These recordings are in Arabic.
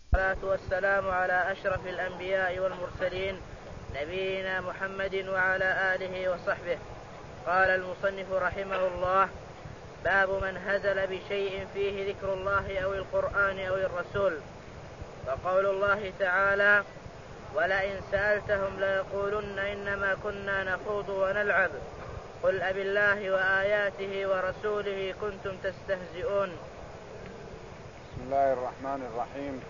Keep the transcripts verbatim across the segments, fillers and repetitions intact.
والصلاة والسلام على أشرف الأنبياء والمرسلين نبينا محمد وعلى آله وصحبه. قال المصنف رحمه الله: باب من هزل بشيء فيه ذكر الله أو القرآن أو الرسول. وقول الله تعالى: ولئن سألتهم ليقولن إنما كنا نخوض ونلعب قل أبالله وآياته ورسوله كنتم تستهزئون. بسم الله الرحمن الرحيم.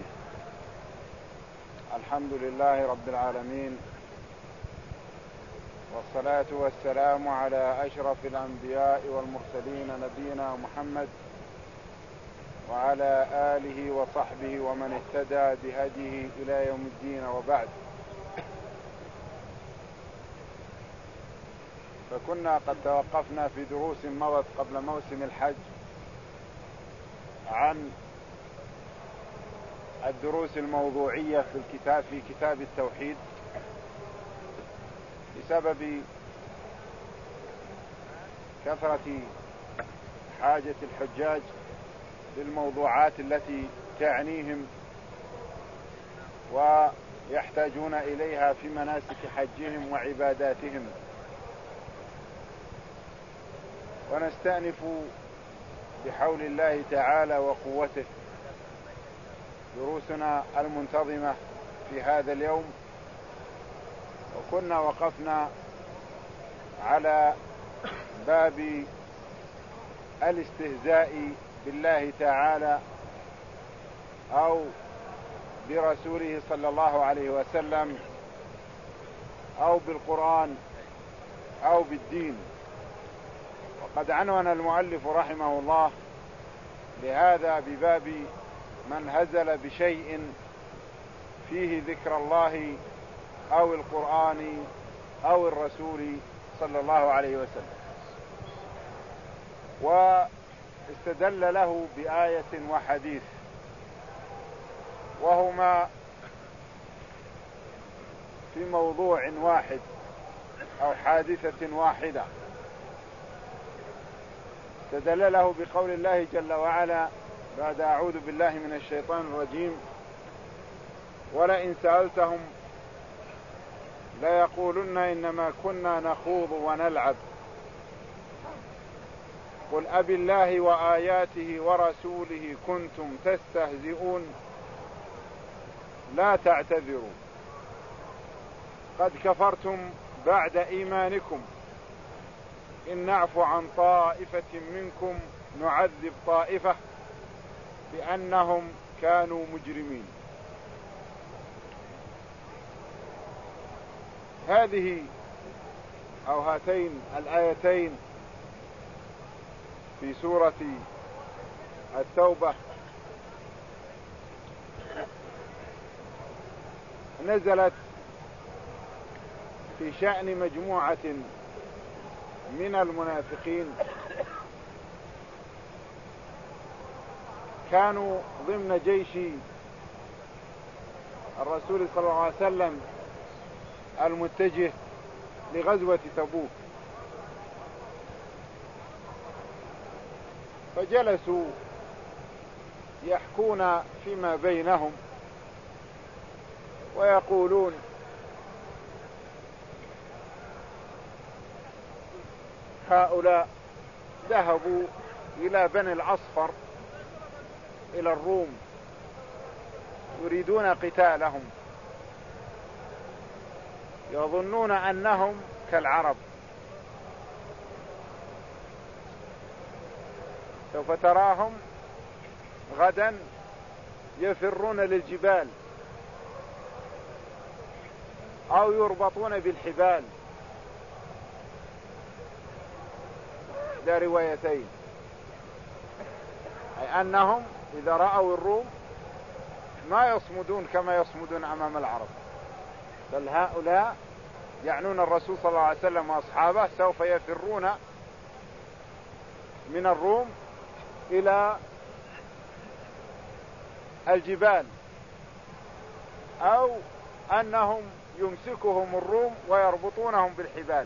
الحمد لله رب العالمين، والصلاة والسلام على أشرف الأنبياء والمرسلين نبينا محمد وعلى آله وصحبه ومن اهتدى بهديه إلى يوم الدين، وبعد. فكنا قد توقفنا في دروس مضت قبل موسم الحج عن الدروس الموضوعية في الكتاب في كتاب التوحيد بسبب كثرة حاجة الحجاج للموضوعات التي تعنيهم ويحتاجون إليها في مناسك حجهم وعباداتهم. ونستأنف بحول الله تعالى وقوته دروسنا المنتظمة في هذا اليوم، وكنا وقفنا على باب الاستهزاء بالله تعالى أو برسوله صلى الله عليه وسلم أو بالقرآن أو بالدين. وقد عنون المؤلف رحمه الله لهذا بباب من هزل بشيء فيه ذكر الله أو القرآن أو الرسول صلى الله عليه وسلم، واستدل له بآية وحديث، وهما في موضوع واحد أو حادثة واحدة. استدل له بقول الله جل وعلا بعد أعوذ بالله من الشيطان الرجيم: ولئن سألتهم ليقولن إنما كنا نخوض ونلعب قل أبالله وآياته ورسوله كنتم تستهزئون لا تعتذروا قد كفرتم بعد إيمانكم إن نعفو عن طائفة منكم نعذب طائفة بأنهم كانوا مجرمين. هذه أو هاتين الآيتين في سورة التوبة نزلت في شأن مجموعة من المنافقين كانوا ضمن جيش الرسول صلى الله عليه وسلم المتجه لغزوة تبوك، فجلسوا يحكون فيما بينهم ويقولون: هؤلاء ذهبوا إلى بني الأصفر إلى الروم يريدون قتالهم، يظنون أنهم كالعرب، سوف تراهم غدا يفرون للجبال أو يربطون بالحبال، ذا روايتين، أي أنهم إذا رأوا الروم ما يصمدون كما يصمدون أمام العرب، بل هؤلاء يعنون الرسول صلى الله عليه وسلم وأصحابه سوف يفرون من الروم إلى الجبال، أو أنهم يمسكهم الروم ويربطونهم بالحبال.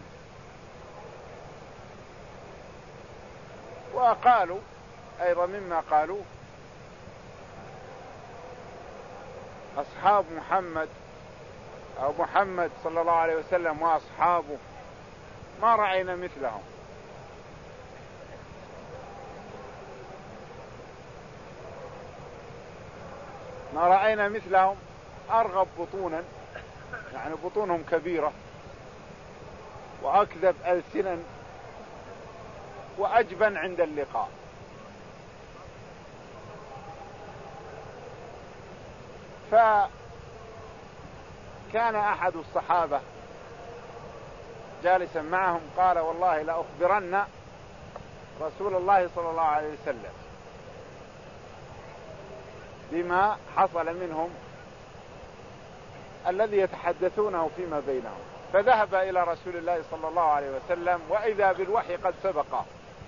وقالوا أيضا مما قالوا أصحاب محمد أو محمد صلى الله عليه وسلم وأصحابه ما رأينا مثلهم. ما رأينا مثلهم أرغب بطونا، يعني بطونهم كبيرة، وأكذب ألسنا، وأجبن عند اللقاء. فكان أحد الصحابة جالسا معهم قال: والله لأخبرن رسول الله صلى الله عليه وسلم بما حصل منهم الذي يتحدثونه فيما بينهم. فذهب إلى رسول الله صلى الله عليه وسلم وإذا بالوحي قد سبقه،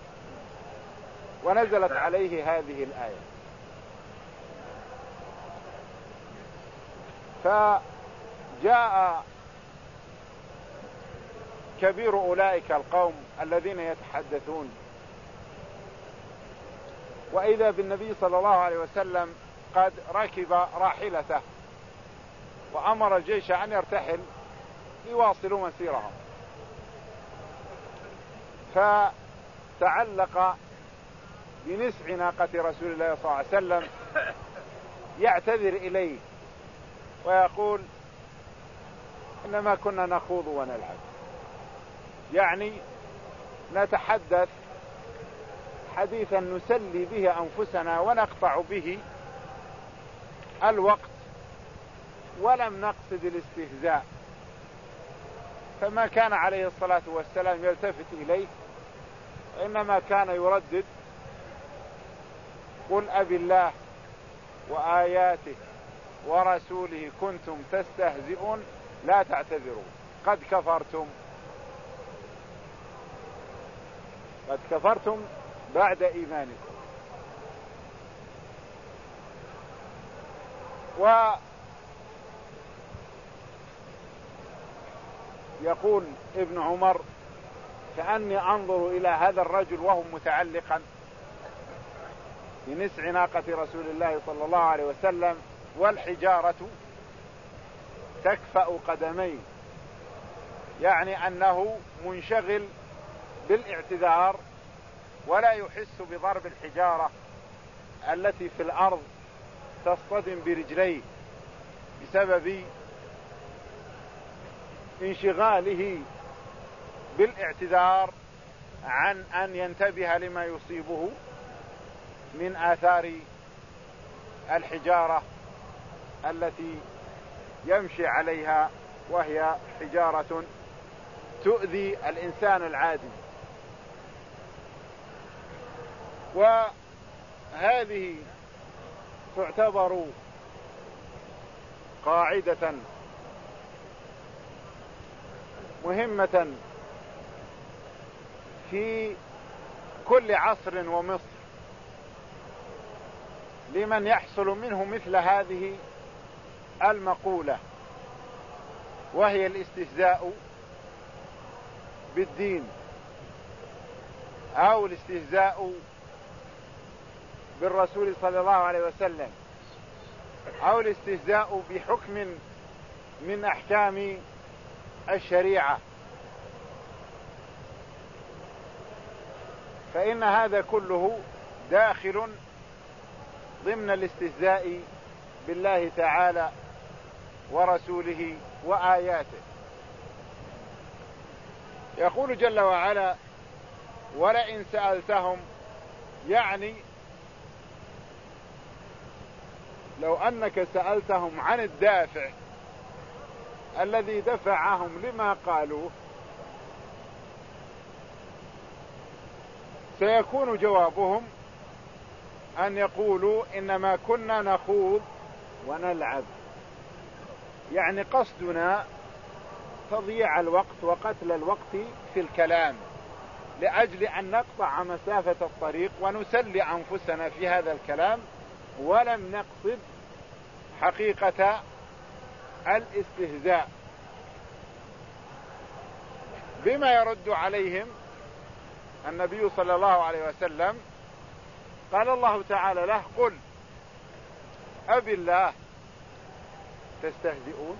ونزلت عليه هذه الآية. فجاء كبير أولئك القوم الذين يتحدثون، وإذا بالنبي صلى الله عليه وسلم قد ركب راحلته وأمر الجيش أن يرتحل يواصلوا مسيرهم. فتعلق بنسع ناقة رسول الله صلى الله عليه وسلم يعتذر إليه ويقول: إنما كنا نخوض ونلعب، يعني نتحدث حديثا نسلي به أنفسنا ونقطع به الوقت، ولم نقصد الاستهزاء. فما كان عليه الصلاة والسلام يلتفت إليه، إنما كان يردد: قل أبي الله وآياته ورسوله كنتم تستهزئون لا تعتذروا قد كفرتم قد كفرتم بعد إيمانكم. ويقول ابن عمر: كأني أنظر إلى هذا الرجل وهو متعلقا بنسع ناقة رسول الله صلى الله عليه وسلم والحجارة تكفأ قدميه، يعني أنه منشغل بالاعتذار ولا يحس بضرب الحجارة التي في الأرض تصطدم برجليه بسبب انشغاله بالاعتذار عن أن ينتبه لما يصيبه من آثار الحجارة التي يمشي عليها، وهي حجارة تؤذي الإنسان العادي. وهذه تعتبر قاعدة مهمة في كل عصر ومصر لمن يحصل منه مثل هذه المقولة، وهي الاستهزاء بالدين أو الاستهزاء بالرسول صلى الله عليه وسلم أو الاستهزاء بحكم من أحكام الشريعة. فإن هذا كله داخل ضمن الاستهزاء بالله تعالى ورسوله وآياته. يقول جل وعلا: ولئن سألتهم، يعني لو أنك سألتهم عن الدافع الذي دفعهم لما قالوه، سيكون جوابهم أن يقولوا: إنما كنا نخوض ونلعب، يعني قصدنا تضييع الوقت وقتل الوقت في الكلام لأجل أن نقطع مسافة الطريق ونسلي أنفسنا في هذا الكلام، ولم نقصد حقيقة الاستهزاء. بما يرد عليهم النبي صلى الله عليه وسلم، قال الله تعالى له: قل أبي الله تستهزئون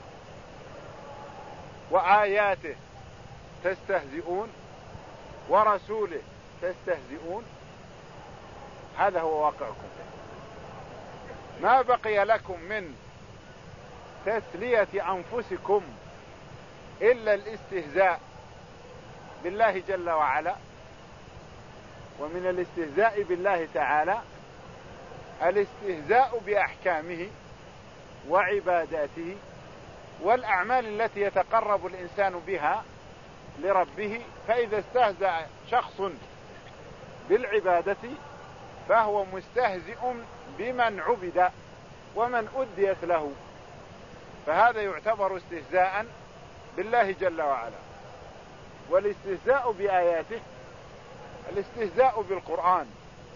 وآياته تستهزئون ورسوله تستهزئون. هذا هو واقعكم. ما بقي لكم من تسلية أنفسكم إلا الاستهزاء بالله جل وعلا. ومن الاستهزاء بالله تعالى الاستهزاء بأحكامه وعباداته والأعمال التي يتقرب الإنسان بها لربه. فإذا استهزأ شخص بالعبادة فهو مستهزئ بمن عبد ومن أديت له، فهذا يعتبر استهزاء بالله جل وعلا. والاستهزاء بآياته الاستهزاء بالقرآن،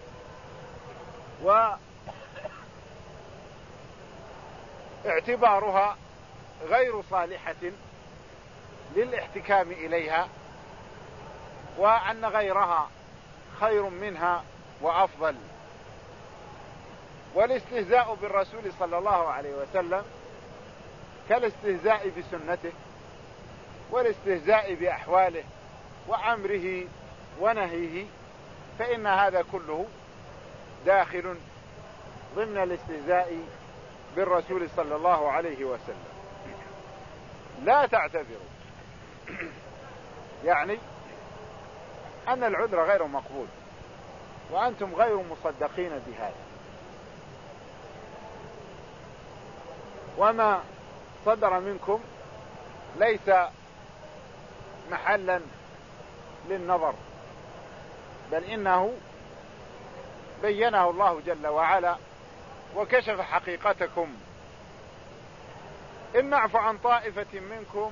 واعتبارها غير صالحة للاحتكام إليها، وأن غيرها خير منها وأفضل. والاستهزاء بالرسول صلى الله عليه وسلم كالاستهزاء بسنته والاستهزاء بأحواله وأمره ونهيه، فإن هذا كله داخل ضمن الاستهزاء بالرسول صلى الله عليه وسلم. لا تعتذروا، يعني أن العذر غير مقبول وأنتم غير مصدقين بهذا، وما صدر منكم ليس محلا للنظر، بل إنه بينه الله جل وعلا وكشف حقيقتكم. إن نعفو عن طائفة منكم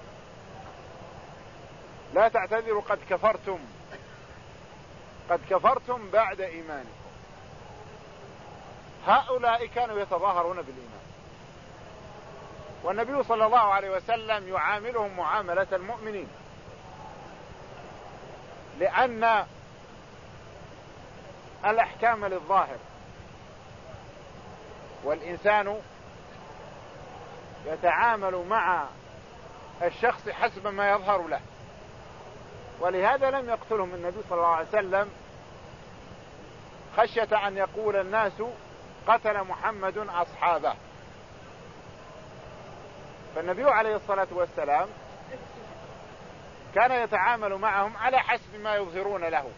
لا تعتذروا قد كفرتم قد كفرتم بعد إيمانكم. هؤلاء كانوا يتظاهرون بالإيمان، والنبي صلى الله عليه وسلم يعاملهم معاملة المؤمنين، لأن الأحكام للظاهر، والإنسان يتعامل مع الشخص حسب ما يظهر له. ولهذا لم يقتلهم النبي صلى الله عليه وسلم خشية أن يقول الناس قتل محمد أصحابه. فالنبي عليه الصلاة والسلام كان يتعامل معهم على حسب ما يظهرون له.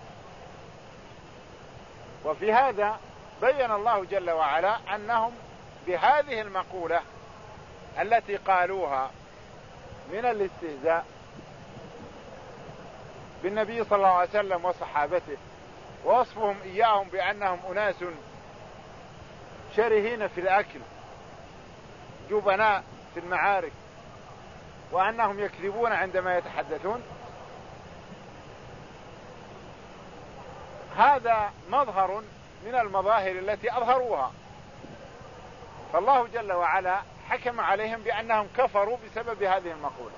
وفي هذا بين الله جل وعلا أنهم بهذه المقولة التي قالوها من الاستهزاء بالنبي صلى الله عليه وسلم وصحابته، ووصفهم إياهم بأنهم أناس شرهين في الأكل جبناء في المعارك، وأنهم يكذبون عندما يتحدثون. هذا مظهر من المظاهر التي أظهروها، فالله جل وعلا حكم عليهم بأنهم كفروا بسبب هذه المقولة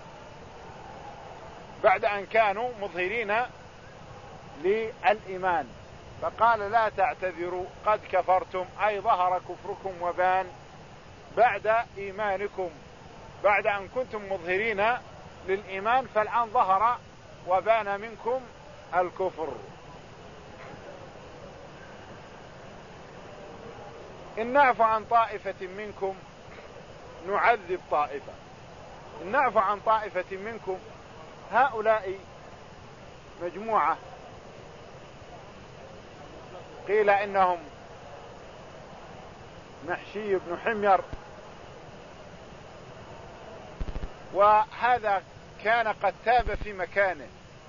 بعد أن كانوا مظهرين للإيمان. فقال لا تعتذروا قد كفرتم، أي ظهر كفركم وبان بعد إيمانكم. بعد أن كنتم مظهرين للإيمان فالآن ظهر وبان منكم الكفر. إن نعفو عن طائفة منكم نعذب طائفة. إن نعفو عن طائفة منكم، هؤلاء مجموعة قيل إنهم محشي بن حمير، وهذا كان قد تاب في مكانه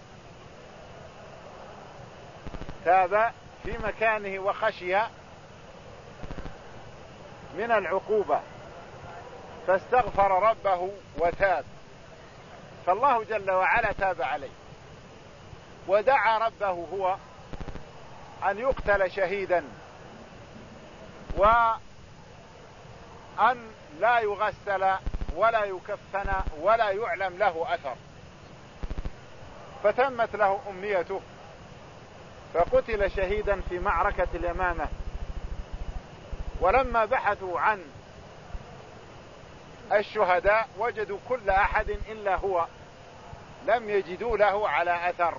تاب في مكانه وخشي من العقوبة فاستغفر ربه وتاب، فالله جل وعلا تاب عليه ودعا ربه هو أن يقتل شهيدا وأن لا يغسل ولا يكفن ولا يعلم له أثر، فتمت له أمنيته فقتل شهيدا في معركة اليمامة. ولما بحثوا عن الشهداء وجدوا كل أحد إلا هو، لم يجدوا له على أثر.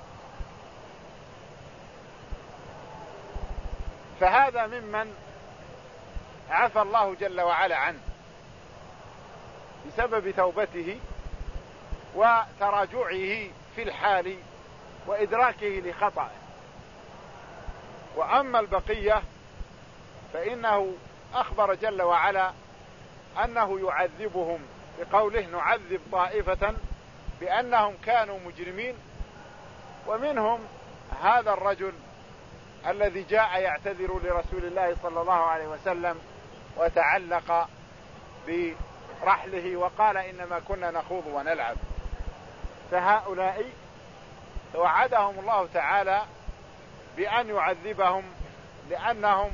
فهذا ممن عفى الله جل وعلا عنه بسبب توبته وتراجعه في الحال وإدراكه لخطأه. وأما البقية فإنه أخبر جل وعلا أنه يعذبهم بقوله نعذب طائفة بأنهم كانوا مجرمين، ومنهم هذا الرجل الذي جاء يعتذر لرسول الله صلى الله عليه وسلم وتعلق برحله وقال إنما كنا نخوض ونلعب. فهؤلاء وعدهم الله تعالى بأن يعذبهم لأنهم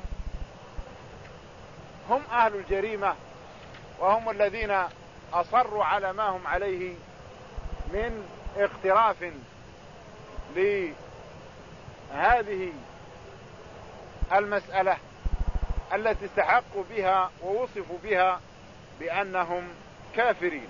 هم أهل الجريمة، وهم الذين أصروا على ما هم عليه من اقتراف لهذه المسألة التي استحقوا بها ووصفوا بها بأنهم كافرين.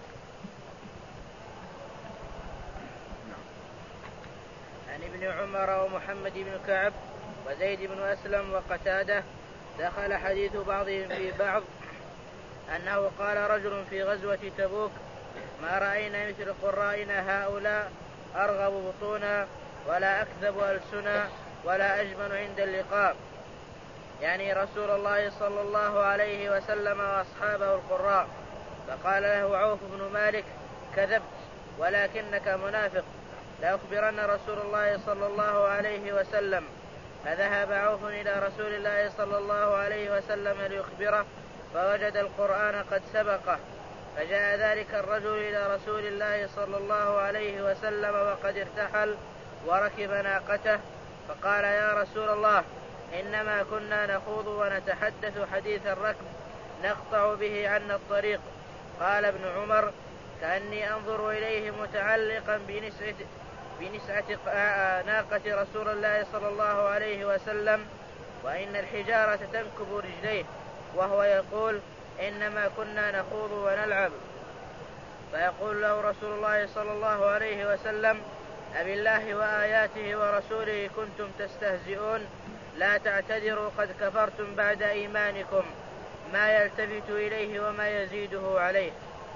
عن ابن عمر ومحمد بن كعب وزيد بن أسلم وقتادة دخل حديث بعضهم في بعض أنه قال رجل في غزوة تبوك ما رأينا مثل قرائنا هؤلاء أرغب بطونا ولا أكذب ألسنا ولا أجبن عند اللقاء، يعني رسول الله صلى الله عليه وسلم وأصحابه القراء. فقال له عوف بن مالك كذبت ولكنك منافق، لأخبرن رسول الله صلى الله عليه وسلم. فذهب عوف إلى رسول الله صلى الله عليه وسلم ليخبره فوجد القرآن قد سبقه، فجاء ذلك الرجل إلى رسول الله صلى الله عليه وسلم وقد ارتحل وركب ناقته، فقال يا رسول الله إنما كنا نخوض ونتحدث حديث الركب نقطع به عنا الطريق. قال ابن عمر كأني أنظر إليه متعلقا بنسعة, بنسعة ناقة رسول الله صلى الله عليه وسلم وإن الحجارة تنكب رجليه وهو يقول إنما كنا نخوض ونلعب. فيقول له رسول الله صلى الله عليه وسلم أبالله وآياته ورسوله كنتم تستهزئون؟ لا تعتذروا قد كفرتم بعد إيمانكم، ما يلتفت إليه وما يزيده عليه.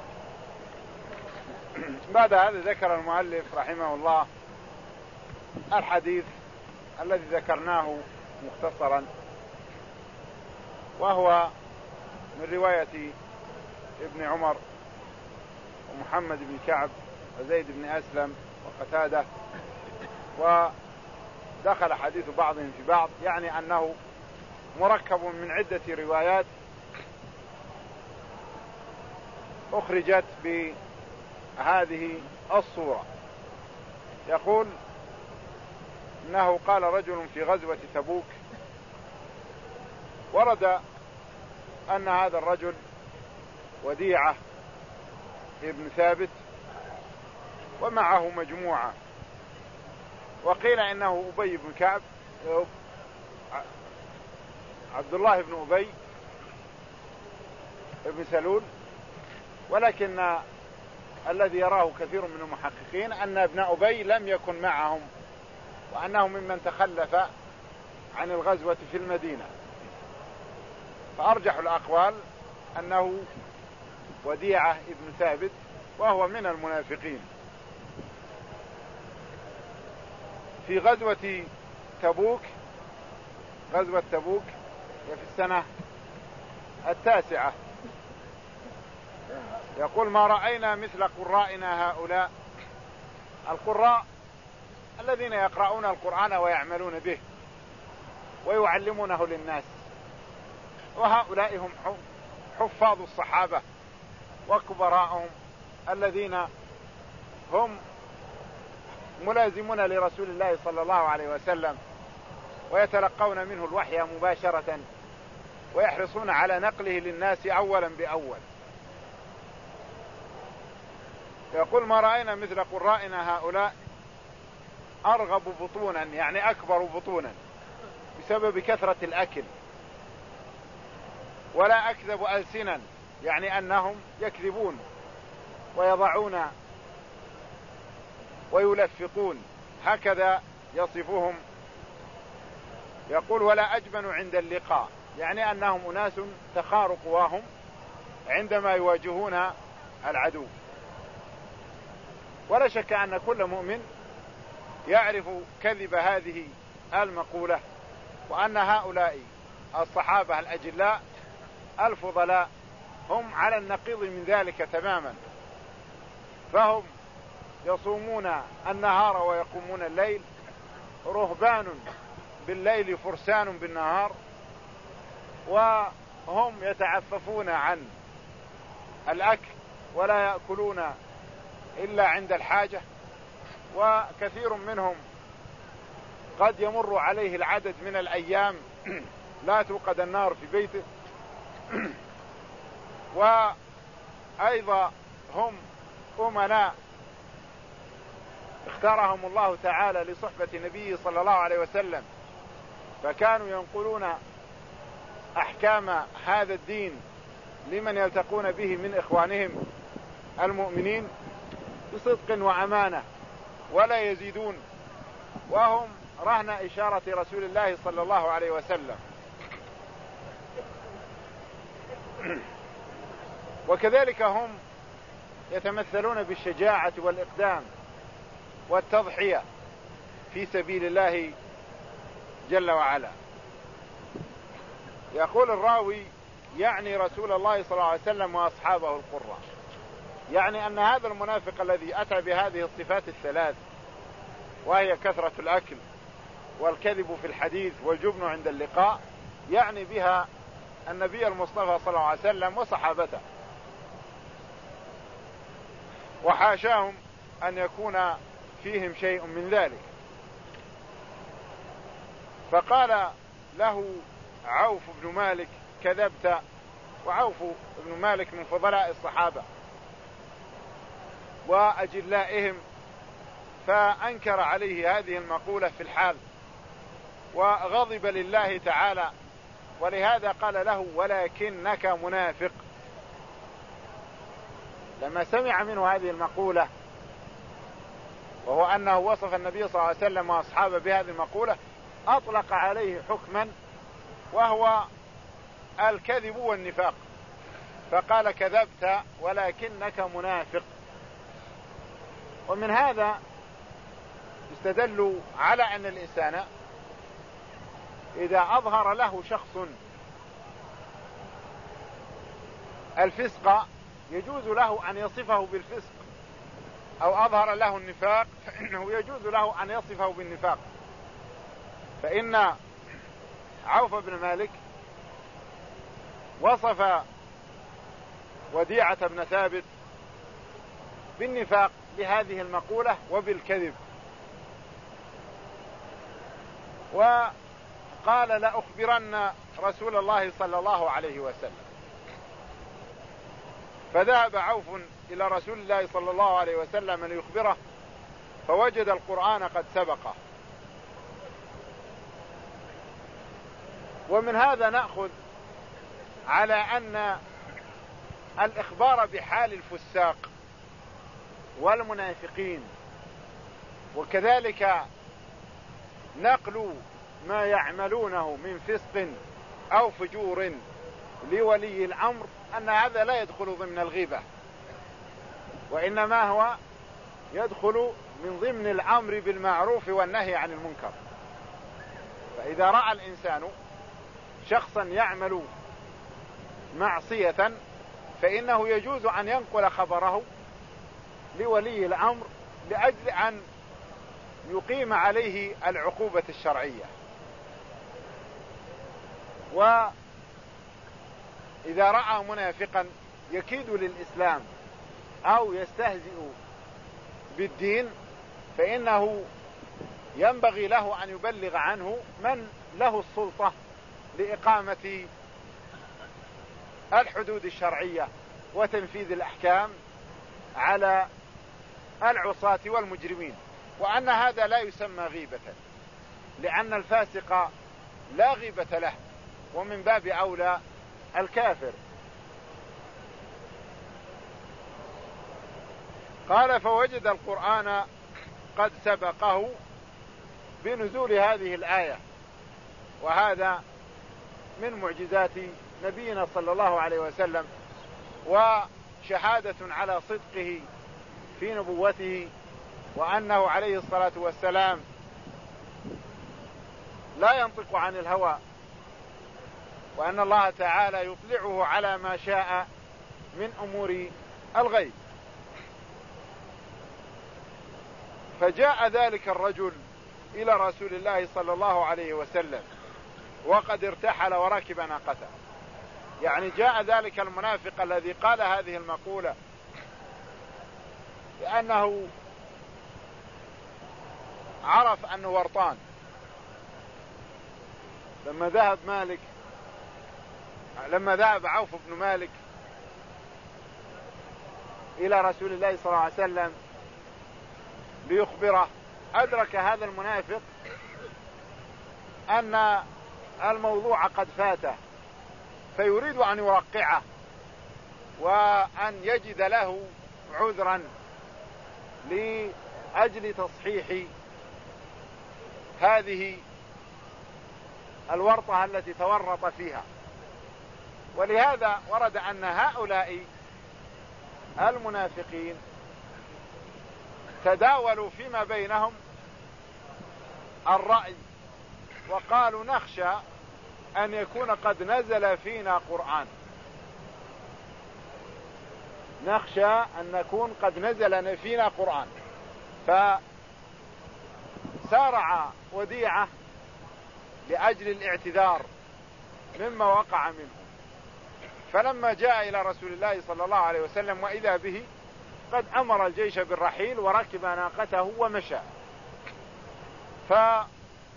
بعد هذا ذكر المؤلف رحمه الله الحديث الذي ذكرناه مختصرا، وهو من رواية ابن عمر ومحمد بن كعب وزيد بن أسلم وقتادة، ودخل حديث بعضهم في بعض، يعني أنه مركب من عدة روايات أخرجت بهذه الصورة. يقول إنه قال رجل في غزوة تبوك، ورد أن هذا الرجل وديعة ابن ثابت ومعه مجموعة، وقيل إنه أبي بن كعب عبد الله بن أبي بن سلول، ولكن الذي يراه كثير من المحققين أن ابن أبي لم يكن معهم، وأنه ممن تخلف عن الغزوة في المدينة. فأرجح الأقوال أنه وديعة ابن ثابت، وهو من المنافقين. في غزوة تبوك، غزوة تبوك هي في السنة التاسعة، يقول ما رأينا مثل قرائنا هؤلاء. القراء الذين يقرؤون القرآن ويعملون به ويعلمونه للناس، وهؤلاء هم حفاظ الصحابة وكبراءهم الذين هم ملازمون لرسول الله صلى الله عليه وسلم ويتلقون منه الوحي مباشرة ويحرصون على نقله للناس أولا بأول. يقول ما رأينا مثل قرائنا هؤلاء أرغب بطونا، يعني أكبر بطونا بسبب كثرة الأكل، ولا أكذب ألسنا، يعني أنهم يكذبون ويضعون ويلفقون، هكذا يصفهم. يقول ولا أجبن عند اللقاء، يعني أنهم أناس تخار قواهم عندما يواجهون العدو. ولا شك أن كل مؤمن يعرف كذب هذه المقولة، وأن هؤلاء الصحابة الأجلاء الفضلاء هم على النقيض من ذلك تماما، فهم يصومون النهار ويقومون الليل، رهبان بالليل فرسان بالنهار، وهم يتعففون عن الأكل ولا يأكلون إلا عند الحاجة، وكثير منهم قد يمر عليه العدد من الأيام لا توقد النار في بيته. وأيضا هم أمناء اختارهم الله تعالى لصحبة نبيه صلى الله عليه وسلم، فكانوا ينقلون أحكام هذا الدين لمن يلتقون به من إخوانهم المؤمنين بصدق وأمانة ولا يزيدون، وهم رهن إشارة رسول الله صلى الله عليه وسلم. وكذلك هم يتمثلون بالشجاعة والإقدام والتضحية في سبيل الله جل وعلا. يقول الراوي يعني رسول الله صلى الله عليه وسلم وأصحابه القراء، يعني أن هذا المنافق الذي أتى بهذه الصفات الثلاث، وهي كثرة الأكل والكذب في الحديث والجبن عند اللقاء، يعني بها النبي المصطفى صلى الله عليه وسلم وصحابته، وحاشاهم أن يكون فيهم شيء من ذلك. فقال له عوف بن مالك كذبت، وعوف بن مالك من فضلاء الصحابة وأجلائهم، فأنكر عليه هذه المقولة في الحال وغضب لله تعالى، ولهذا قال له ولكنك منافق. لما سمع منه هذه المقولة، وهو أنه وصف النبي صلى الله عليه وسلم وأصحابه بهذه المقولة، أطلق عليه حكما وهو الكذب والنفاق، فقال كذبت ولكنك منافق. ومن هذا استدلوا على أن الإنسان إذا أظهر له شخص الفسق يجوز له أن يصفه بالفسق، أو أظهر له النفاق فإنه يجوز له أن يصفه بالنفاق. فإن عوف بن مالك وصف وديعة بن ثابت بالنفاق بهذه المقولة وبالكذب، وقال لأخبرن رسول الله صلى الله عليه وسلم. فذهب عوف إلى رسول الله صلى الله عليه وسلم ليخبره، فوجد القرآن قد سبقه. ومن هذا نأخذ على أن الإخبار بحال الفساق والمنافقين، وكذلك نقل ما يعملونه من فسق أو فجور لولي الأمر، أن هذا لا يدخل ضمن الغيبة، وإنما هو يدخل من ضمن الأمر بالمعروف والنهي عن المنكر. فإذا رأى الإنسان شخصا يعمل معصية فإنه يجوز أن ينقل خبره لولي الأمر لأجل أن يقيم عليه العقوبة الشرعية. وإذا رأى منافقا يكيد للإسلام أو يستهزئ بالدين فإنه ينبغي له أن يبلغ عنه من له السلطة لإقامة الحدود الشرعية وتنفيذ الأحكام على العصاة والمجرمين، وأن هذا لا يسمى غيبة، لأن الفاسق لا غيبة له، ومن باب أولى الكافر. قال فوجد القرآن قد سبقه بنزول هذه الآية، وهذا من معجزات نبينا صلى الله عليه وسلم، وشهادة على صدقه في نبوته، وأنه عليه الصلاة والسلام لا ينطق عن الهوى، وأن الله تعالى يطلعه على ما شاء من أمور الغيب. فجاء ذلك الرجل إلى رسول الله صلى الله عليه وسلم وقد ارتحل وركب ناقته، يعني جاء ذلك المنافق الذي قال هذه المقولة لأنه عرف أنه ورطان. لما ذهب مالك لما ذهب عوف بن مالك إلى رسول الله صلى الله عليه وسلم ليخبره، أدرك هذا المنافق أن الموضوع قد فاته، فيريد أن يوقعه وأن يجد له عذرا لأجل تصحيح هذه الورطة التي تورط فيها. ولهذا ورد أن هؤلاء المنافقين تداولوا فيما بينهم الرأي، وقالوا نخشى أن يكون قد نزل فينا قرآن، نخشى أن نكون قد نزل فينا قرآن. فسارع وديعة لأجل الاعتذار مما وقع منه. فلما جاء إلى رسول الله صلى الله عليه وسلم وإذا به قد أمر الجيش بالرحيل وركب ناقته ومشى. فقال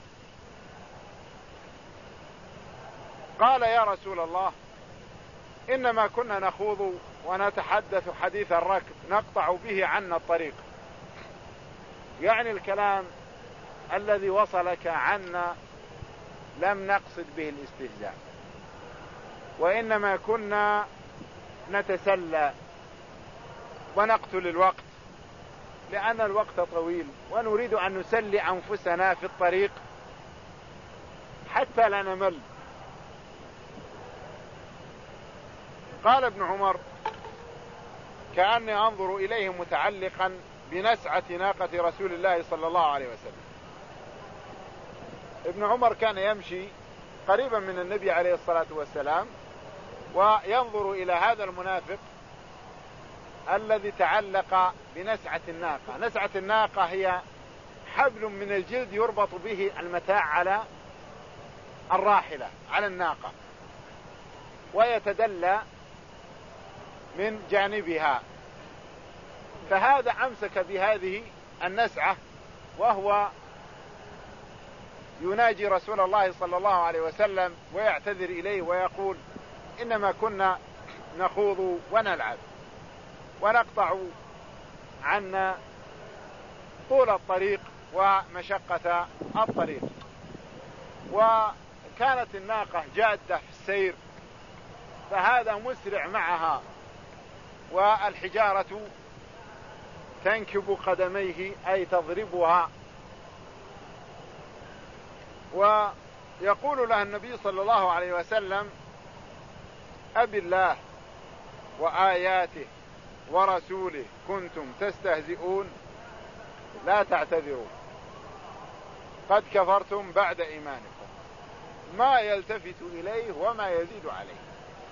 يا رسول الله إنما كنا نخوض ونتحدث حديث الركب نقطع به عنا الطريق، يعني الكلام الذي وصلك عنا لم نقصد به الاستهزاء، وإنما كنا نتسلى ونقتل الوقت لأن الوقت طويل، ونريد أن نسلي أنفسنا في الطريق حتى لا نمل. قال ابن عمر كأني أنظر إليه متعلقا بنسعة ناقة رسول الله صلى الله عليه وسلم. ابن عمر كان يمشي قريبا من النبي عليه الصلاة والسلام وينظر إلى هذا المنافق الذي تعلق بنسعة الناقة. نسعة الناقة هي حبل من الجلد يربط به المتاع على الراحلة على الناقة، ويتدلى من جانبها. فهذا أمسك بهذه النسعة وهو يناجي رسول الله صلى الله عليه وسلم ويعتذر إليه ويقول إنما كنا نخوض ونلعب ونقطع عنا طول الطريق ومشقة الطريق. وكانت الناقة جادة في السير، فهذا مسرع معها، والحجارة تنكب قدميه أي تضربها. ويقول لها النبي صلى الله عليه وسلم أبي الله وآياته ورسوله كنتم تستهزئون لا تعتذروا قد كفرتم بعد إيمانكم، ما يلتفت إليه وما يزيد عليه.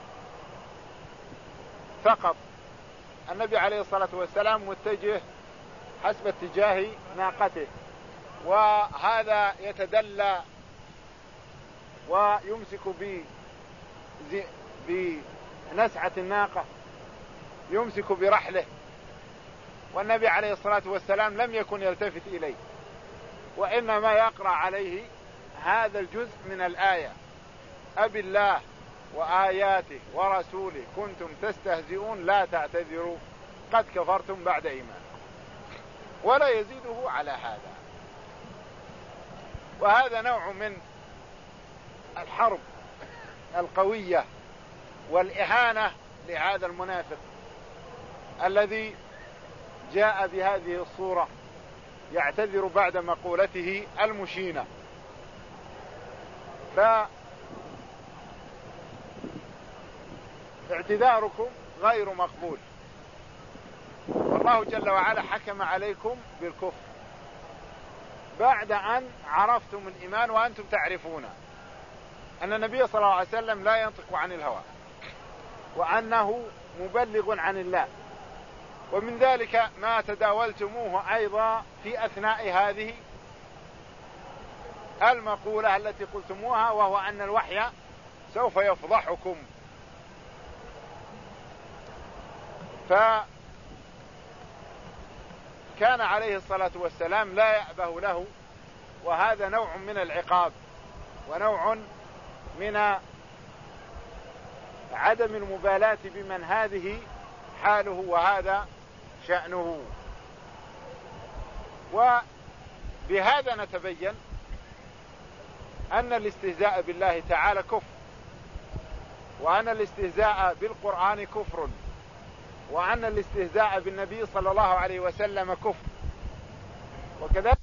فقط النبي عليه الصلاة والسلام متجه حسب اتجاه ناقته، وهذا يتدلى ويمسك بنسعة الناقة، يمسك برحله، والنبي عليه الصلاة والسلام لم يكن يلتفت إليه، وإنما يقرأ عليه هذا الجزء من الآية أبي الله وآياته ورسوله كنتم تستهزئون لا تعتذروا قد كفرتم بعد إيمانكم، ولا يزيده على هذا. وهذا نوع من الحرب القوية والإهانة لهذا المنافق الذي جاء بهذه الصورة يعتذر بعد مقولته المشينة. فاعتذاركم غير مقبول، والله جل وعلا حكم عليكم بالكفر بعد أن عرفتم الإيمان وأنتم تعرفون أن النبي صلى الله عليه وسلم لا ينطق عن الهوى وأنه مبلغ عن الله. ومن ذلك ما تداولتموه أيضا في أثناء هذه المقولة التي قلتموها، وهو أن الوحي سوف يفضحكم. فكان عليه الصلاة والسلام لا يأبه له، وهذا نوع من العقاب ونوع من عدم المبالاة بمن هذه حاله وهذا شأنه. وبهذا نتبين أن الاستهزاء بالله تعالى كفر، وأن الاستهزاء بالقرآن كفر، وأن الاستهزاء بالنبي صلى الله عليه وسلم كفر. وكذلك